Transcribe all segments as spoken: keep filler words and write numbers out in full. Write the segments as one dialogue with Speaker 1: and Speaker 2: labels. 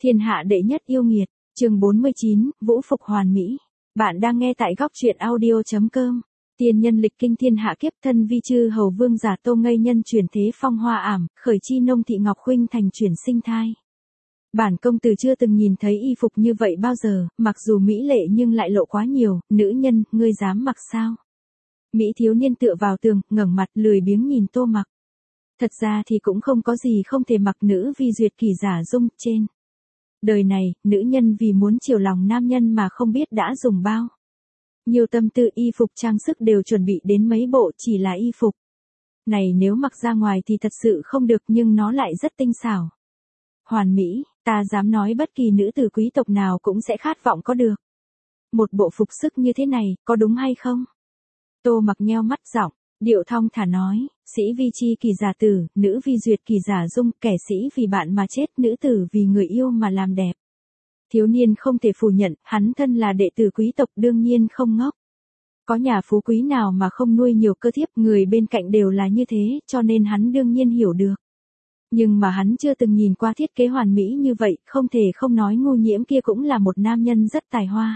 Speaker 1: Thiên hạ đệ nhất yêu nghiệt, chương bốn mươi chín, Vũ phục hoàn mỹ. Bạn đang nghe tại góc truyện audio chấm com. Tiên nhân lịch kinh thiên hạ kiếp, thân vi chư hầu vương giả Tô Ngây nhân chuyển thế phong hoa ảm, khởi chi nông thị ngọc khuynh thành chuyển sinh thai. Bản công tử chưa từng nhìn thấy y phục như vậy bao giờ, mặc dù mỹ lệ nhưng lại lộ quá nhiều, nữ nhân, ngươi dám mặc sao? Mỹ thiếu niên tựa vào tường, ngẩng mặt lười biếng nhìn Tô Mặc. Thật ra thì cũng không có gì không thể mặc, nữ vi duyệt kỳ giả dung trên. Đời này, nữ nhân vì muốn chiều lòng nam nhân mà không biết đã dùng bao nhiều tâm tư, y phục trang sức đều chuẩn bị đến mấy bộ, chỉ là y phục này nếu mặc ra ngoài thì thật sự không được, nhưng nó lại rất tinh xảo. Hoàn mỹ, ta dám nói bất kỳ nữ tử quý tộc nào cũng sẽ khát vọng có được một bộ phục sức như thế này, có đúng hay không? Tô Mặc nheo mắt, giọng điệu thong thả nói, sĩ vi chi kỳ giả tử, nữ vi duyệt kỳ giả dung, kẻ sĩ vì bạn mà chết, nữ tử vì người yêu mà làm đẹp. Thiếu niên không thể phủ nhận, hắn thân là đệ tử quý tộc đương nhiên không ngốc. Có nhà phú quý nào mà không nuôi nhiều cơ thiếp, người bên cạnh đều là như thế, cho nên hắn đương nhiên hiểu được. Nhưng mà hắn chưa từng nhìn qua thiết kế hoàn mỹ như vậy, không thể không nói Ngô Nhiễm kia cũng là một nam nhân rất tài hoa.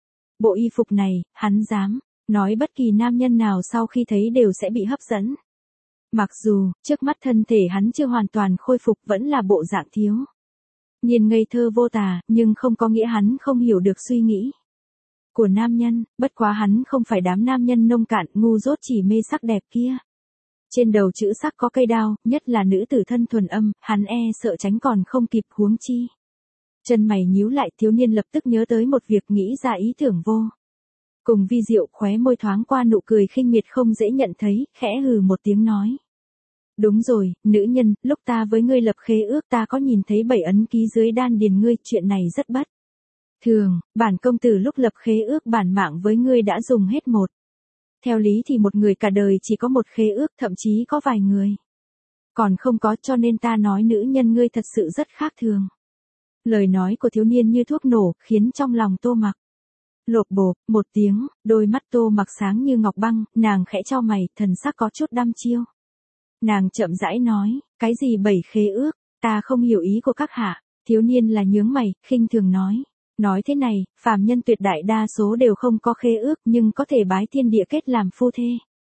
Speaker 1: Bộ y phục này, hắn dám nói bất kỳ nam nhân nào sau khi thấy đều sẽ bị hấp dẫn. Mặc dù, trước mắt thân thể hắn chưa hoàn toàn khôi phục, vẫn là bộ dạng thiếu nhìn ngây thơ vô tà, nhưng không có nghĩa hắn không hiểu được suy nghĩ của nam nhân, bất quá hắn không phải đám nam nhân nông cạn, ngu dốt chỉ mê sắc đẹp kia. Trên đầu chữ sắc có cây đao, nhất là nữ tử thân thuần âm, hắn e sợ tránh còn không kịp, huống chi. Chân mày nhíu lại, thiếu niên lập tức nhớ tới một việc, nghĩ ra ý tưởng vô cùng vi diệu, khóe môi thoáng qua nụ cười khinh miệt không dễ nhận thấy, khẽ hừ một tiếng nói. Đúng rồi, nữ nhân, lúc ta với ngươi lập khế ước ta có nhìn thấy bảy ấn ký dưới đan điền ngươi, chuyện này rất bất thường, bản công tử lúc lập khế ước bản mạng với ngươi đã dùng hết một. Theo lý thì một người cả đời chỉ có một khế ước, thậm chí có vài người còn không có, cho nên ta nói nữ nhân ngươi thật sự rất khác thường. Lời nói của thiếu niên như thuốc nổ, khiến trong lòng Tô Mặc lột bột, một tiếng, đôi mắt Tô Mặc sáng như ngọc băng, nàng khẽ chau mày, thần sắc có chút đăm chiêu. Nàng chậm rãi nói, cái gì bảy khế ước, ta không hiểu ý của các hạ. Thiếu niên là nhướng mày, khinh thường nói. Nói thế này, phàm nhân tuyệt đại đa số đều không có khế ước, nhưng có thể bái thiên địa kết làm phu thê.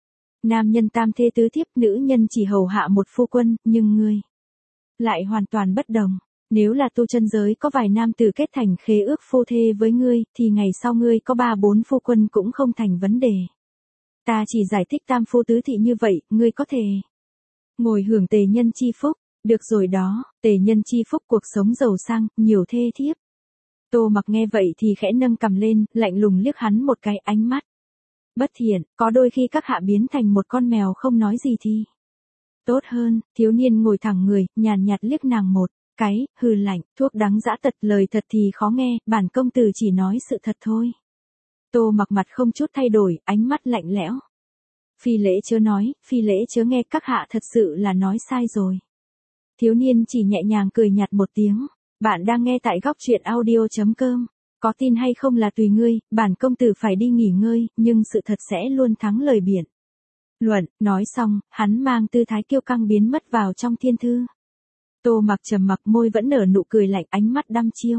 Speaker 1: Nam nhân tam thê tứ thiếp, nữ nhân chỉ hầu hạ một phu quân, nhưng ngươi lại hoàn toàn bất đồng. Nếu là tu chân giới có vài nam tử kết thành khế ước phu thê với ngươi, thì ngày sau ngươi có ba bốn phu quân cũng không thành vấn đề. Ta chỉ giải thích tam phu tứ thị như vậy, ngươi có thể ngồi hưởng tề nhân chi phúc. Được rồi đó, tề nhân chi phúc, cuộc sống giàu sang, nhiều thê thiếp. Tô Mặc nghe vậy thì khẽ nâng cằm lên, lạnh lùng liếc hắn một cái, ánh mắt bất thiện, có đôi khi các hạ biến thành một con mèo không nói gì thì tốt hơn. Thiếu niên ngồi thẳng người, nhàn nhạt liếc nàng một cái, hừ lạnh, thuốc đắng dã tật, lời thật thì khó nghe, bản công tử chỉ nói sự thật thôi. Tô Mặc mặt không chút thay đổi, ánh mắt lạnh lẽo. Phi lễ chớ nói, phi lễ chớ nghe, các hạ thật sự là nói sai rồi. Thiếu niên chỉ nhẹ nhàng cười nhạt một tiếng. Bạn đang nghe tại góc truyện audio chấm com. Có tin hay không là tùy ngươi, bản công tử phải đi nghỉ ngơi, nhưng sự thật sẽ luôn thắng lời biện luận. Nói xong, hắn mang tư thái kiêu căng biến mất vào trong thiên thư. Tô Mặc trầm mặc, môi vẫn nở nụ cười lạnh, ánh mắt đăm chiêu.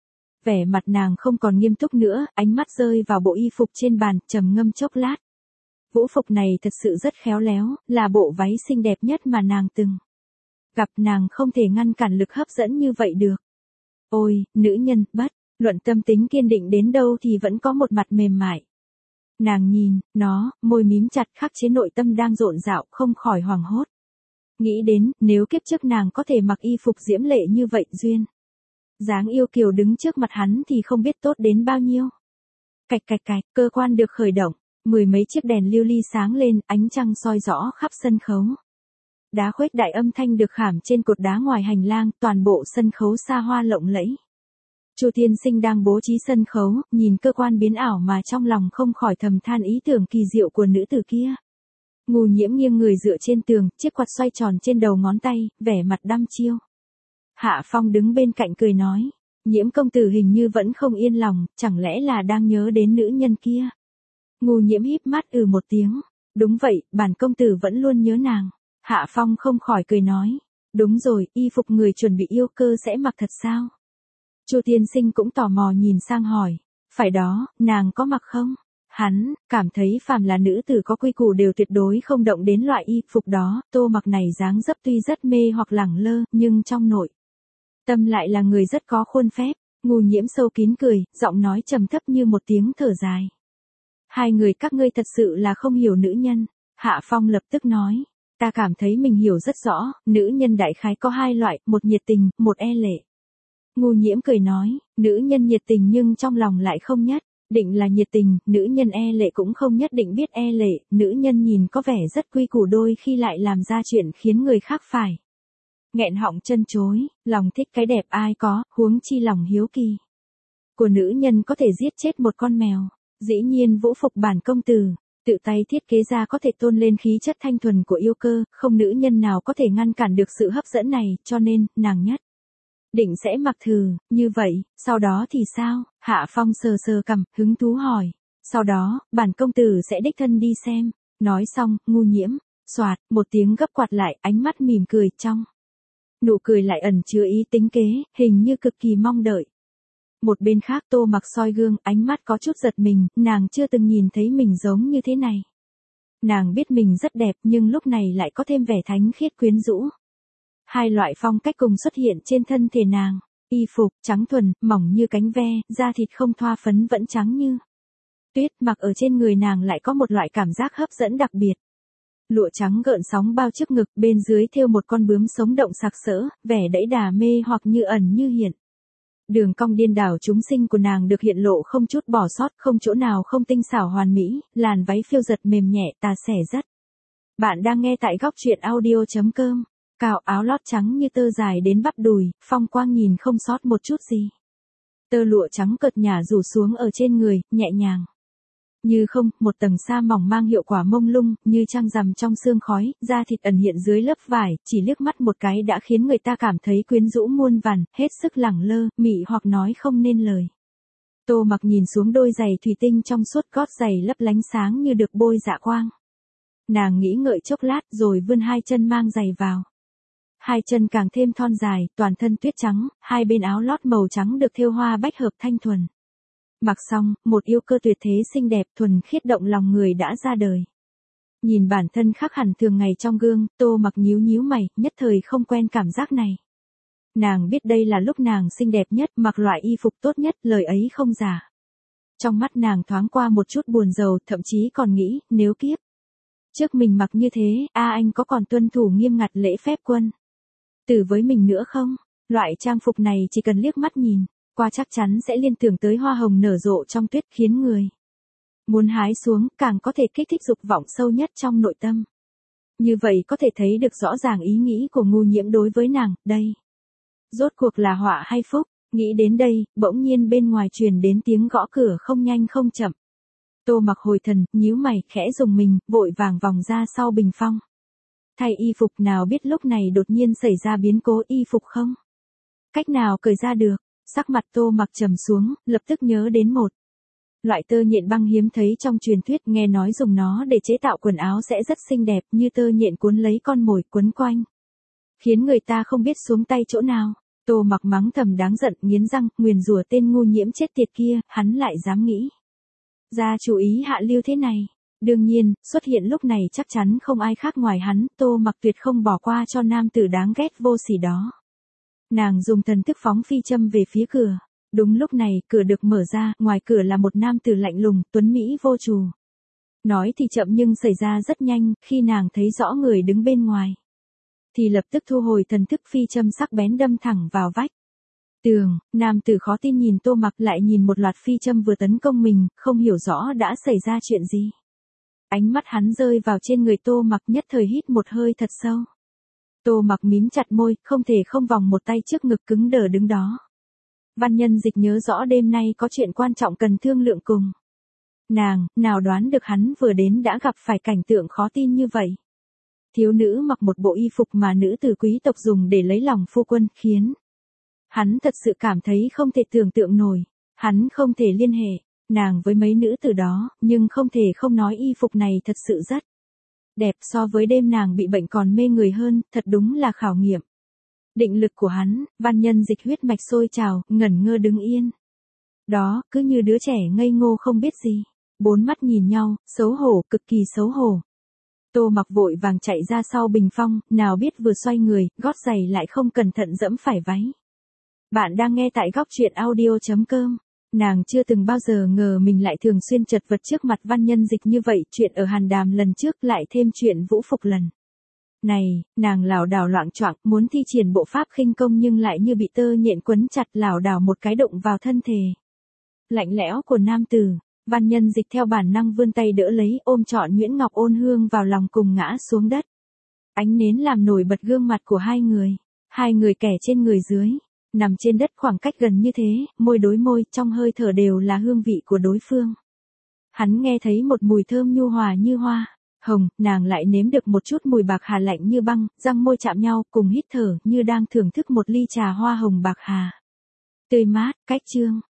Speaker 1: Vẻ mặt nàng không còn nghiêm túc nữa, ánh mắt rơi vào bộ y phục trên bàn, trầm ngâm chốc lát. Vũ phục này thật sự rất khéo léo, là bộ váy xinh đẹp nhất mà nàng từng gặp, nàng không thể ngăn cản lực hấp dẫn như vậy được. Ôi, nữ nhân, bất luận tâm tính kiên định đến đâu thì vẫn có một mặt mềm mại. Nàng nhìn nó, môi mím chặt, khắc chế nội tâm đang rộn rạo, không khỏi hoảng hốt. Nghĩ đến, nếu kiếp trước nàng có thể mặc y phục diễm lệ như vậy, duyên dáng yêu kiều đứng trước mặt hắn thì không biết tốt đến bao nhiêu. Cạch cạch cạch, cơ quan được khởi động, mười mấy chiếc đèn lưu ly sáng lên, ánh trăng soi rõ khắp sân khấu. Đá khuếch đại âm thanh được khảm trên cột đá ngoài hành lang, toàn bộ sân khấu xa hoa lộng lẫy. Chu Thiên Sinh đang bố trí sân khấu, nhìn cơ quan biến ảo mà trong lòng không khỏi thầm than ý tưởng kỳ diệu của nữ tử kia. Ngô Nhiễm nghiêng người dựa trên tường, chiếc quạt xoay tròn trên đầu ngón tay, vẻ mặt đăm chiêu. Hạ Phong đứng bên cạnh cười nói, Nhiễm công tử hình như vẫn không yên lòng, chẳng lẽ là đang nhớ đến nữ nhân kia. Ngô Nhiễm híp mắt ừ một tiếng, đúng vậy, bản công tử vẫn luôn nhớ nàng. Hạ Phong không khỏi cười nói, đúng rồi, y phục người chuẩn bị yêu cơ sẽ mặc thật sao? Chu tiên sinh cũng tò mò nhìn sang hỏi, phải đó, nàng có mặc không? Hắn, cảm thấy phàm là nữ tử có quy củ đều tuyệt đối không động đến loại y phục đó, Tô Mặc này dáng dấp tuy rất mê hoặc lẳng lơ, nhưng trong nội tâm lại là người rất có khuôn phép. Ngu Nhiễm sâu kín cười, giọng nói trầm thấp như một tiếng thở dài. Hai người các ngươi thật sự là không hiểu nữ nhân. Hạ Phong lập tức nói, ta cảm thấy mình hiểu rất rõ, nữ nhân đại khái có hai loại, một nhiệt tình, một e lệ. Ngu Nhiễm cười nói, nữ nhân nhiệt tình nhưng trong lòng lại không nhất định là nhiệt tình, nữ nhân e lệ cũng không nhất định biết e lệ, nữ nhân nhìn có vẻ rất quy củ đôi khi lại làm ra chuyện khiến người khác phải nghẹn họng chân chối, lòng thích cái đẹp ai có, huống chi lòng hiếu kỳ của nữ nhân có thể giết chết một con mèo. Dĩ nhiên Vũ Phục bản công tử tự tay thiết kế ra có thể tôn lên khí chất thanh thuần của yêu cơ, không nữ nhân nào có thể ngăn cản được sự hấp dẫn này, cho nên, nàng nhất định sẽ mặc thử. Như vậy, sau đó thì sao? Hạ Phong sờ sờ cằm, hứng thú hỏi. Sau đó, bản công tử sẽ đích thân đi xem. Nói xong, Ngu Nhiễm, xoạt, một tiếng gấp quạt lại, ánh mắt mỉm cười, trong nụ cười lại ẩn chứa ý tính kế, hình như cực kỳ mong đợi. Một bên khác Tô Mặc soi gương, ánh mắt có chút giật mình, nàng chưa từng nhìn thấy mình giống như thế này. Nàng biết mình rất đẹp nhưng lúc này lại có thêm vẻ thánh khiết quyến rũ. Hai loại phong cách cùng xuất hiện trên thân thể nàng. Y phục, trắng thuần, mỏng như cánh ve, da thịt không thoa phấn vẫn trắng như tuyết, mặc ở trên người nàng lại có một loại cảm giác hấp dẫn đặc biệt. Lụa trắng gợn sóng bao trước ngực, bên dưới thêu một con bướm sống động sặc sỡ, vẻ đẫy đà mê hoặc như ẩn như hiện. Đường cong điên đảo chúng sinh của nàng được hiện lộ không chút bỏ sót, không chỗ nào không tinh xảo hoàn mỹ, làn váy phiêu giật mềm nhẹ, tà xẻ rất. Bạn đang nghe tại góc truyện audio chấm com. Cạo áo lót trắng như tơ dài đến bắp đùi, phong quang nhìn không sót một chút gì. Tơ lụa trắng cợt nhả rủ xuống ở trên người, nhẹ nhàng. Như không, một tầng sa mỏng mang hiệu quả mông lung, như trăng rằm trong sương khói, da thịt ẩn hiện dưới lớp vải, chỉ liếc mắt một cái đã khiến người ta cảm thấy quyến rũ muôn vàn, hết sức lẳng lơ, mị hoặc nói không nên lời. Tô Mặc nhìn xuống đôi giày thủy tinh trong suốt, gót giày lấp lánh sáng như được bôi dạ quang. Nàng nghĩ ngợi chốc lát rồi vươn hai chân mang giày vào. Hai chân càng thêm thon dài, toàn thân tuyết trắng, hai bên áo lót màu trắng được thêu hoa bách hợp thanh thuần. Mặc xong, một yêu cơ tuyệt thế xinh đẹp thuần khiết động lòng người đã ra đời. Nhìn bản thân khác hẳn thường ngày trong gương, Tô Mặc nhíu nhíu mày, nhất thời không quen cảm giác này. Nàng biết đây là lúc nàng xinh đẹp nhất, mặc loại y phục tốt nhất, lời ấy không giả. Trong mắt nàng thoáng qua một chút buồn rầu, thậm chí còn nghĩ, nếu kiếp trước mình mặc như thế, a anh có còn tuân thủ nghiêm ngặt lễ phép quân tử với mình nữa không? Loại trang phục này chỉ cần liếc mắt nhìn qua chắc chắn sẽ liên tưởng tới hoa hồng nở rộ trong tuyết, khiến người muốn hái xuống, càng có thể kích thích dục vọng sâu nhất trong nội tâm. Như vậy có thể thấy được rõ ràng ý nghĩ của Ngu Nhiễm đối với nàng, đây rốt cuộc là họa hay phúc? Nghĩ đến đây, bỗng nhiên bên ngoài truyền đến tiếng gõ cửa không nhanh không chậm. Tô Mặc hồi thần, nhíu mày, khẽ rùng mình, vội vàng vòng ra sau bình phong. Thay y phục, nào biết lúc này đột nhiên xảy ra biến cố, y phục không cách nào cởi ra được. Sắc mặt Tô Mặc trầm xuống, lập tức nhớ đến một loại tơ nhện băng hiếm thấy trong truyền thuyết, nghe nói dùng nó để chế tạo quần áo sẽ rất xinh đẹp, như tơ nhện cuốn lấy con mồi quấn quanh, khiến người ta không biết xuống tay chỗ nào. Tô Mặc mắng thầm đáng giận, nghiến răng, nguyền rủa tên Ngu Nhiễm chết tiệt kia, hắn lại dám nghĩ ra chú ý hạ lưu thế này. Đương nhiên, xuất hiện lúc này chắc chắn không ai khác ngoài hắn, Tô Mặc tuyệt không bỏ qua cho nam tử đáng ghét vô sỉ đó. Nàng dùng thần thức phóng phi châm về phía cửa. Đúng lúc này, cửa được mở ra, ngoài cửa là một nam tử lạnh lùng, tuấn mỹ vô trù. Nói thì chậm nhưng xảy ra rất nhanh, khi nàng thấy rõ người đứng bên ngoài, thì lập tức thu hồi thần thức, phi châm sắc bén đâm thẳng vào vách tường. Nam tử khó tin nhìn Tô Mặc, lại nhìn một loạt phi châm vừa tấn công mình, không hiểu rõ đã xảy ra chuyện gì. Ánh mắt hắn rơi vào trên người Tô Mặc, nhất thời hít một hơi thật sâu. Tô Mặc mím chặt môi, không thể không vòng một tay trước ngực cứng đờ đứng đó. Văn Nhân Dịch nhớ rõ đêm nay có chuyện quan trọng cần thương lượng cùng nàng, nào đoán được hắn vừa đến đã gặp phải cảnh tượng khó tin như vậy. Thiếu nữ mặc một bộ y phục mà nữ tử quý tộc dùng để lấy lòng phu quân, khiến hắn thật sự cảm thấy không thể tưởng tượng nổi. Hắn không thể liên hệ nàng với mấy nữ tử đó, nhưng không thể không nói y phục này thật sự rất đẹp, so với đêm nàng bị bệnh còn mê người hơn, thật đúng là khảo nghiệm Định lực của hắn, Văn Nhân Dịch huyết mạch sôi trào, ngẩn ngơ đứng yên. Đó, cứ như đứa trẻ ngây ngô không biết gì. Bốn mắt nhìn nhau, xấu hổ, cực kỳ xấu hổ. Tô Mặc vội vàng chạy ra sau bình phong, nào biết vừa xoay người, gót giày lại không cẩn thận dẫm phải váy. Bạn đang nghe tại góc truyện audio.com. Nàng chưa từng bao giờ ngờ mình lại thường xuyên chật vật trước mặt Văn Nhân Dịch như vậy, chuyện ở Hàn Đàm lần trước lại thêm chuyện Vũ Phục lần này, nàng lảo đảo loạng choạng, muốn thi triển bộ pháp khinh công nhưng lại như bị tơ nhện quấn chặt, lảo đảo một cái đụng vào thân thể lạnh lẽo của nam tử. Văn Nhân Dịch theo bản năng vươn tay đỡ lấy, ôm trọn Nguyễn Ngọc Ôn Hương vào lòng cùng ngã xuống đất. Ánh nến làm nổi bật gương mặt của hai người, hai người kẻ trên người dưới, nằm trên đất khoảng cách gần như thế, môi đối môi, trong hơi thở đều là hương vị của đối phương. Hắn nghe thấy một mùi thơm nhu hòa như hoa hồng, nàng lại nếm được một chút mùi bạc hà lạnh như băng, răng môi chạm nhau, cùng hít thở như đang thưởng thức một ly trà hoa hồng bạc hà. Tươi mát, cách chương.